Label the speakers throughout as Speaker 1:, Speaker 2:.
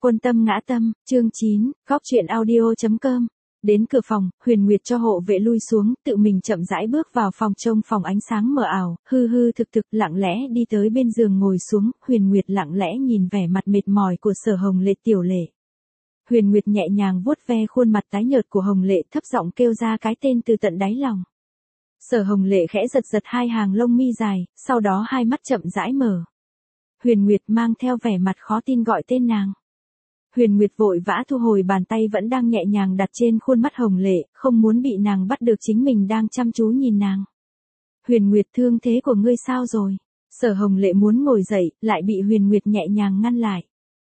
Speaker 1: Quân tâm ngã tâm, chương 9, góc truyện audio.com. Đến cửa phòng, Huyền Nguyệt cho hộ vệ lui xuống, tự mình chậm rãi bước vào phòng trông phòng ánh sáng mờ ảo, hư hư thực thực lặng lẽ đi tới bên giường ngồi xuống, Huyền Nguyệt lặng lẽ nhìn vẻ mặt mệt mỏi của Sở Hồng Lệ tiểu lệ. Huyền Nguyệt nhẹ nhàng vuốt ve khuôn mặt tái nhợt của Hồng Lệ thấp giọng kêu ra cái tên từ tận đáy lòng. Sở Hồng Lệ khẽ giật giật hai hàng lông mi dài, sau đó hai mắt chậm rãi mở. Huyền Nguyệt mang theo vẻ mặt khó tin gọi tên nàng. Huyền Nguyệt vội vã thu hồi bàn tay vẫn đang nhẹ nhàng đặt trên khuôn mắt Hồng Lệ, không muốn bị nàng bắt được chính mình đang chăm chú nhìn nàng. Huyền Nguyệt, thương thế của ngươi sao rồi? Sở Hồng Lệ muốn ngồi dậy, lại bị Huyền Nguyệt nhẹ nhàng ngăn lại.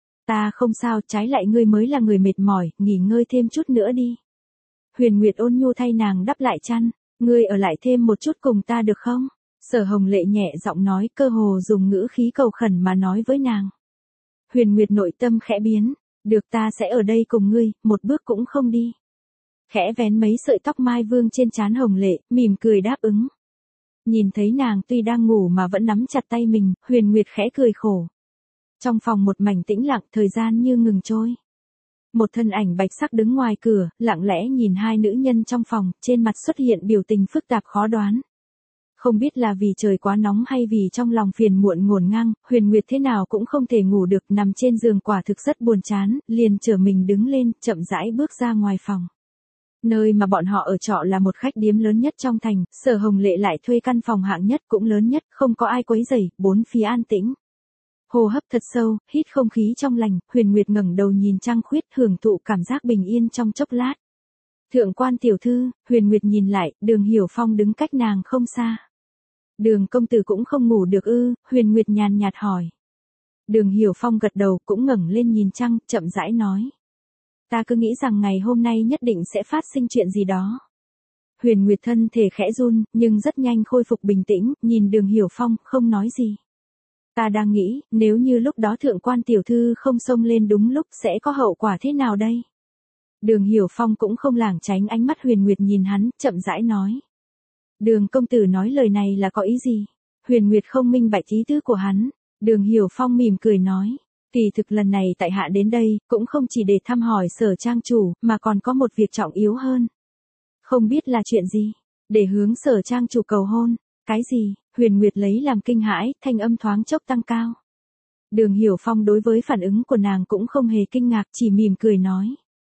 Speaker 1: Ta không sao, trái lại ngươi mới là người mệt mỏi, nghỉ ngơi thêm chút nữa đi. Huyền Nguyệt ôn nhu thay nàng đắp lại chăn, ngươi ở lại thêm một chút cùng ta được không? Sở Hồng Lệ nhẹ giọng nói, cơ hồ dùng ngữ khí cầu khẩn mà nói với nàng. Huyền Nguyệt nội tâm khẽ biến. Được, ta sẽ ở đây cùng ngươi, một bước cũng không đi. Khẽ vén mấy sợi tóc mai vương trên trán Hồng Lệ, mỉm cười đáp ứng. Nhìn thấy nàng tuy đang ngủ mà vẫn nắm chặt tay mình, Huyền Nguyệt khẽ cười khổ. Trong phòng một mảnh tĩnh lặng, thời gian như ngừng trôi. Một thân ảnh bạch sắc đứng ngoài cửa, lặng lẽ nhìn hai nữ nhân trong phòng, trên mặt xuất hiện biểu tình phức tạp khó đoán. Không biết là vì trời quá nóng hay vì trong lòng phiền muộn ngổn ngang, Huyền Nguyệt thế nào cũng không thể ngủ được, nằm trên giường quả thực rất buồn chán, liền trở mình đứng lên, chậm rãi bước ra ngoài phòng. Nơi mà bọn họ ở trọ là một khách điếm lớn nhất trong thành, Sở Hồng Lệ lại thuê căn phòng hạng nhất cũng lớn nhất, không có ai quấy rầy, bốn phía an tĩnh. Hô hấp thật sâu, hít không khí trong lành, Huyền Nguyệt ngẩng đầu nhìn trăng khuyết, hưởng thụ cảm giác bình yên trong chốc lát. Thượng quan tiểu thư, Huyền Nguyệt nhìn lại, Đường Hiểu Phong đứng cách nàng không xa. Đường công tử cũng không ngủ được ư? Huyền Nguyệt nhàn nhạt hỏi. Đường Hiểu Phong gật đầu, cũng ngẩng lên nhìn trăng, chậm rãi nói. Ta cứ nghĩ rằng ngày hôm nay nhất định sẽ phát sinh chuyện gì đó. Huyền Nguyệt thân thể khẽ run, nhưng rất nhanh khôi phục bình tĩnh, nhìn Đường Hiểu Phong, không nói gì. Ta đang nghĩ, nếu như lúc đó thượng quan tiểu thư không xông lên đúng lúc sẽ có hậu quả thế nào đây? Đường Hiểu Phong cũng không lảng tránh ánh mắt Huyền Nguyệt nhìn hắn, chậm rãi nói. Đường công tử nói lời này là có ý gì? Huyền Nguyệt không minh bạch ý tứ của hắn. Đường Hiểu Phong mỉm cười nói. Kỳ thực lần này tại hạ đến đây, cũng không chỉ để thăm hỏi Sở trang chủ, mà còn có một việc trọng yếu hơn. Không biết là chuyện gì? Để hướng Sở trang chủ cầu hôn. Cái gì? Huyền Nguyệt lấy làm kinh hãi, thanh âm thoáng chốc tăng cao. Đường Hiểu Phong đối với phản ứng của nàng cũng không hề kinh ngạc, chỉ mỉm cười nói.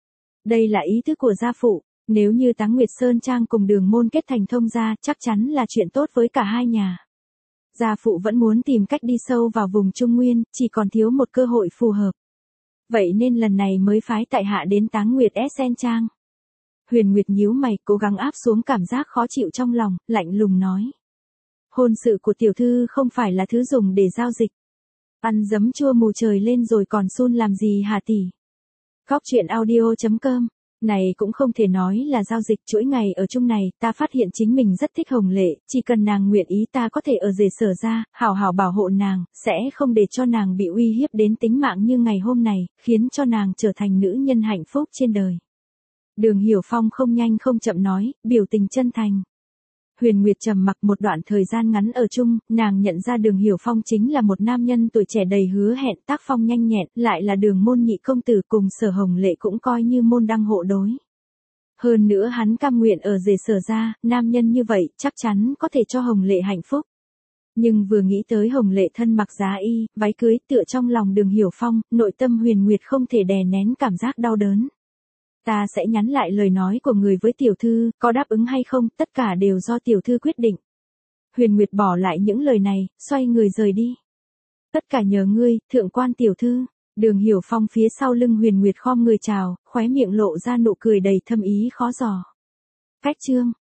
Speaker 1: Đây là ý tứ của gia phụ. Nếu như Táng Nguyệt Sơn Trang cùng Đường môn kết thành thông gia, chắc chắn là chuyện tốt với cả hai nhà. Gia phụ vẫn muốn tìm cách đi sâu vào vùng Trung Nguyên, chỉ còn thiếu một cơ hội phù hợp. Vậy nên lần này mới phái tại hạ đến Táng Nguyệt Sơn Trang. Huyền Nguyệt nhíu mày, cố gắng áp xuống cảm giác khó chịu trong lòng, lạnh lùng nói. Hôn sự của tiểu thư không phải là thứ dùng để giao dịch. Ăn giấm chua mù trời lên rồi còn sun làm gì hả tỷ? Góc truyện audio.com. Này cũng không thể nói là giao dịch, chuỗi ngày ở chung này, ta phát hiện chính mình rất thích Hồng Lệ, chỉ cần nàng nguyện ý ta có thể ở rể Sở ra, hảo hảo bảo hộ nàng, sẽ không để cho nàng bị uy hiếp đến tính mạng như ngày hôm này, khiến cho nàng trở thành nữ nhân hạnh phúc trên đời. Đường Hiểu Phong không nhanh không chậm nói, biểu tình chân thành. Huyền Nguyệt trầm mặc một đoạn thời gian ngắn ở chung, nàng nhận ra Đường Hiểu Phong chính là một nam nhân tuổi trẻ đầy hứa hẹn, tác phong nhanh nhẹn, lại là Đường môn nhị công tử, cùng Sở Hồng Lệ cũng coi như môn đăng hộ đối. Hơn nữa hắn cam nguyện ở rể Sở ra, nam nhân như vậy chắc chắn có thể cho Hồng Lệ hạnh phúc. Nhưng vừa nghĩ tới Hồng Lệ thân mặc giá y, váy cưới tựa trong lòng Đường Hiểu Phong, nội tâm Huyền Nguyệt không thể đè nén cảm giác đau đớn. Ta sẽ nhắn lại lời nói của người với tiểu thư, có đáp ứng hay không, tất cả đều do tiểu thư quyết định. Huyền Nguyệt bỏ lại những lời này, xoay người rời đi. Tất cả nhờ ngươi, thượng quan tiểu thư. Đường Hiểu Phong phía sau lưng Huyền Nguyệt khom người chào, khóe miệng lộ ra nụ cười đầy thâm ý khó dò. Cách chương.